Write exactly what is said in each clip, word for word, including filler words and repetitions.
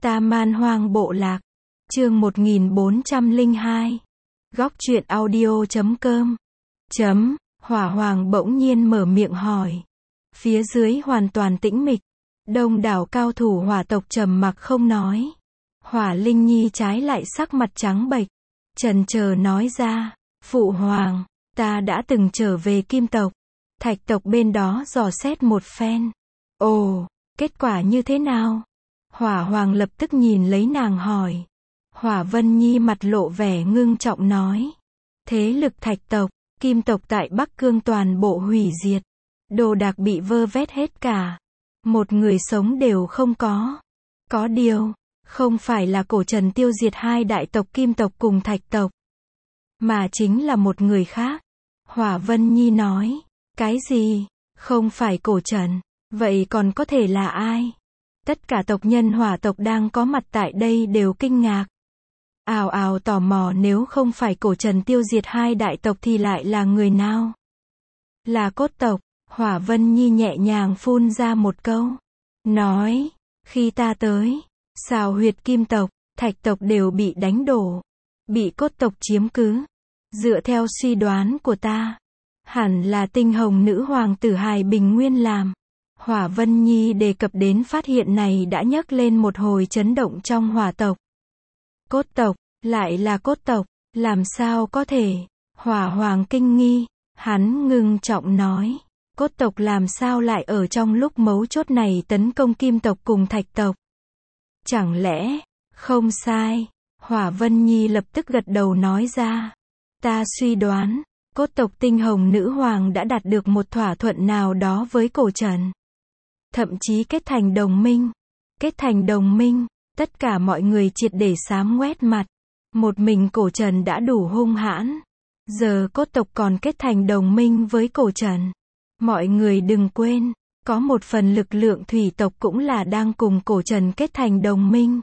Ta Man Hoang Bộ Lạc. Chương một nghìn bốn trăm lẻ hai. Góc truyện audio chấm com. Chấm, Hỏa Hoàng bỗng nhiên mở miệng hỏi. Phía dưới hoàn toàn tĩnh mịch. Đông đảo cao thủ hỏa tộc trầm mặc không nói. Hỏa Linh Nhi trái lại sắc mặt trắng bệch, chần chờ nói ra, Phụ Hoàng, ta đã từng trở về Kim tộc. Thạch tộc bên đó dò xét một phen. Ồ, kết quả như thế nào? Hỏa Hoàng lập tức nhìn lấy nàng hỏi. Hỏa Vân Nhi mặt lộ vẻ ngưng trọng nói. Thế lực Thạch tộc, Kim tộc tại Bắc Cương toàn bộ hủy diệt. Đồ đạc bị vơ vét hết cả. Một người sống đều không có. Có điều, không phải là Cổ Trần tiêu diệt hai đại tộc Kim tộc cùng Thạch tộc, mà chính là một người khác. Hỏa Vân Nhi nói. Cái gì? Không phải Cổ Trần, vậy còn có thể là ai? Tất cả tộc nhân hỏa tộc đang có mặt tại đây đều kinh ngạc. Ào ào tò mò nếu không phải Cổ Trần tiêu diệt hai đại tộc thì lại là người nào? Là cốt tộc. Hỏa Vân Nhi nhẹ nhàng phun ra một câu. Nói, khi ta tới, Sào huyệt Kim tộc, Thạch tộc đều bị đánh đổ. Bị cốt tộc chiếm cứ. Dựa theo suy đoán của ta, hẳn là Tinh Hồng Nữ Hoàng tử Hải Bình Nguyên làm. Hỏa Vân Nhi đề cập đến phát hiện này đã nhấc lên một hồi chấn động trong hỏa tộc. Cốt tộc, lại là cốt tộc, làm sao có thể? Hỏa Hoàng kinh nghi, hắn ngưng trọng nói. Cốt tộc làm sao lại ở trong lúc mấu chốt này tấn công Kim tộc cùng Thạch tộc? Chẳng lẽ, không sai? Hỏa Vân Nhi lập tức gật đầu nói ra. Ta suy đoán, cốt tộc Tinh Hồng Nữ Hoàng đã đạt được một thỏa thuận nào đó với Cổ Trần. Thậm chí kết thành đồng minh. Kết thành đồng minh, tất cả mọi người triệt để xám ngoét mặt. Một mình Cổ Trần đã đủ hung hãn. Giờ cốt tộc còn kết thành đồng minh với Cổ Trần. Mọi người đừng quên, có một phần lực lượng thủy tộc cũng là đang cùng Cổ Trần kết thành đồng minh.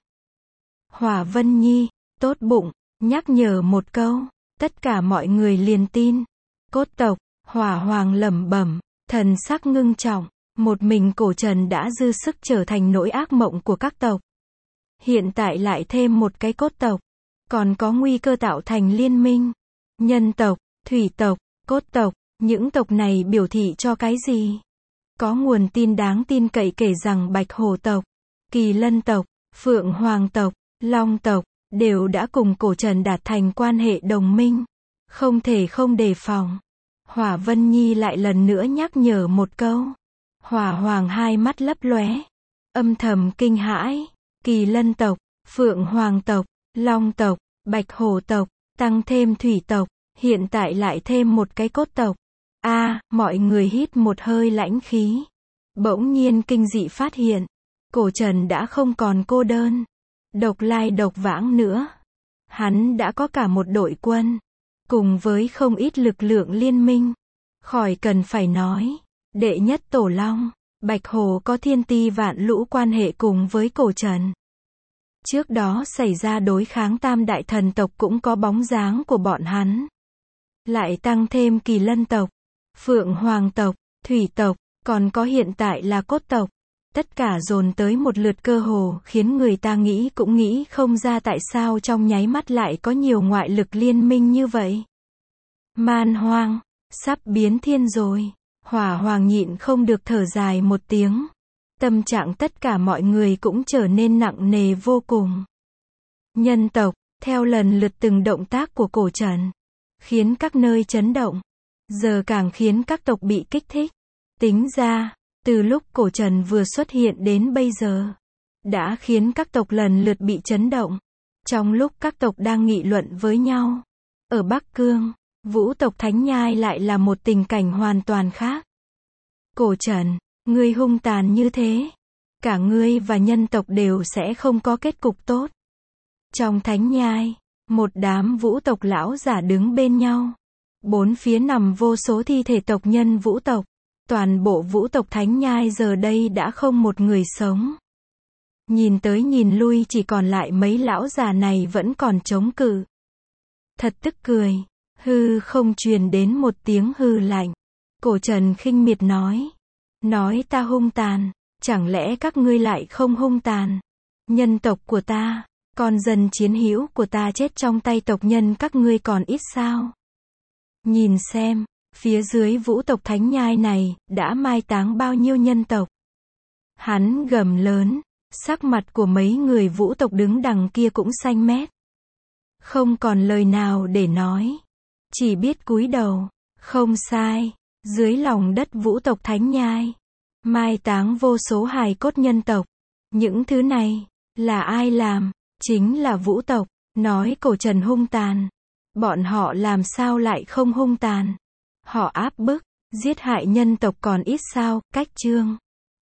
Hỏa Vân Nhi, tốt bụng, nhắc nhở một câu, tất cả mọi người liền tin. Cốt tộc, Hỏa Hoàng lẩm bẩm, thần sắc ngưng trọng, một mình Cổ Trần đã dư sức trở thành nỗi ác mộng của các tộc. Hiện tại lại thêm một cái cốt tộc, còn có nguy cơ tạo thành liên minh. Nhân tộc, thủy tộc, cốt tộc, những tộc này biểu thị cho cái gì? Có nguồn tin đáng tin cậy kể rằng Bạch Hổ tộc, Kỳ Lân tộc, Phượng Hoàng tộc, Long tộc, đều đã cùng Cổ Trần đạt thành quan hệ đồng minh. Không thể không đề phòng. Hỏa Vân Nhi lại lần nữa nhắc nhở một câu. Hỏa Hoàng hai mắt lấp lóe, âm thầm kinh hãi. Kỳ Lân tộc, Phượng Hoàng tộc, Long tộc, Bạch Hổ tộc, tăng thêm thủy tộc, hiện tại lại thêm một cái cốt tộc. A, à, mọi người hít một hơi lãnh khí. Bỗng nhiên kinh dị phát hiện, Cổ Trần đã không còn cô đơn, độc lai độc vãng nữa. Hắn đã có cả một đội quân, cùng với không ít lực lượng liên minh. Khỏi cần phải nói, đệ nhất Tổ Long, Bạch Hổ có thiên ti vạn lũ quan hệ cùng với Cổ Trần. Trước đó xảy ra đối kháng tam đại thần tộc cũng có bóng dáng của bọn hắn. Lại tăng thêm Kỳ Lân tộc, Phượng Hoàng tộc, thủy tộc, còn có hiện tại là cốt tộc. Tất cả dồn tới một lượt cơ hồ khiến người ta nghĩ cũng nghĩ không ra tại sao trong nháy mắt lại có nhiều ngoại lực liên minh như vậy. Man Hoang, sắp biến thiên rồi. Hỏa Hoàng nhịn không được thở dài một tiếng. Tâm trạng tất cả mọi người cũng trở nên nặng nề vô cùng. Nhân tộc, theo lần lượt từng động tác của Cổ Trần, khiến các nơi chấn động. Giờ càng khiến các tộc bị kích thích. Tính ra, từ lúc Cổ Trần vừa xuất hiện đến bây giờ, đã khiến các tộc lần lượt bị chấn động. Trong lúc các tộc đang nghị luận với nhau, ở Bắc Cương, Vũ tộc Thánh Nhai lại là một tình cảnh hoàn toàn khác. Cổ Trần, ngươi hung tàn như thế, cả ngươi và nhân tộc đều sẽ không có kết cục tốt. Trong Thánh Nhai, một đám Vũ tộc lão giả đứng bên nhau. Bốn phía nằm vô số thi thể tộc nhân Vũ tộc. Toàn bộ Vũ tộc Thánh Nhai giờ đây đã không một người sống. Nhìn tới nhìn lui chỉ còn lại mấy lão già này vẫn còn chống cự. Thật tức cười. Hư không truyền đến một tiếng hư lạnh. Cổ Trần khinh miệt nói. Nói ta hung tàn, chẳng lẽ các ngươi lại không hung tàn? Nhân tộc của ta, con dân chiến hữu của ta chết trong tay tộc nhân các ngươi còn ít sao? Nhìn xem, phía dưới vũ tộc thánh nhai này, đã mai táng bao nhiêu nhân tộc? Hắn gầm lớn, sắc mặt của mấy người vũ tộc đứng đằng kia cũng xanh mét. Không còn lời nào để nói. Chỉ biết cúi đầu. Không sai. Dưới lòng đất vũ tộc thánh nhai, mai táng vô số hài cốt nhân tộc. Những thứ này, là ai làm? Chính là vũ tộc. Nói cổ trần hung tàn. Bọn họ làm sao lại không hung tàn? Họ áp bức, giết hại nhân tộc còn ít sao? Cách chương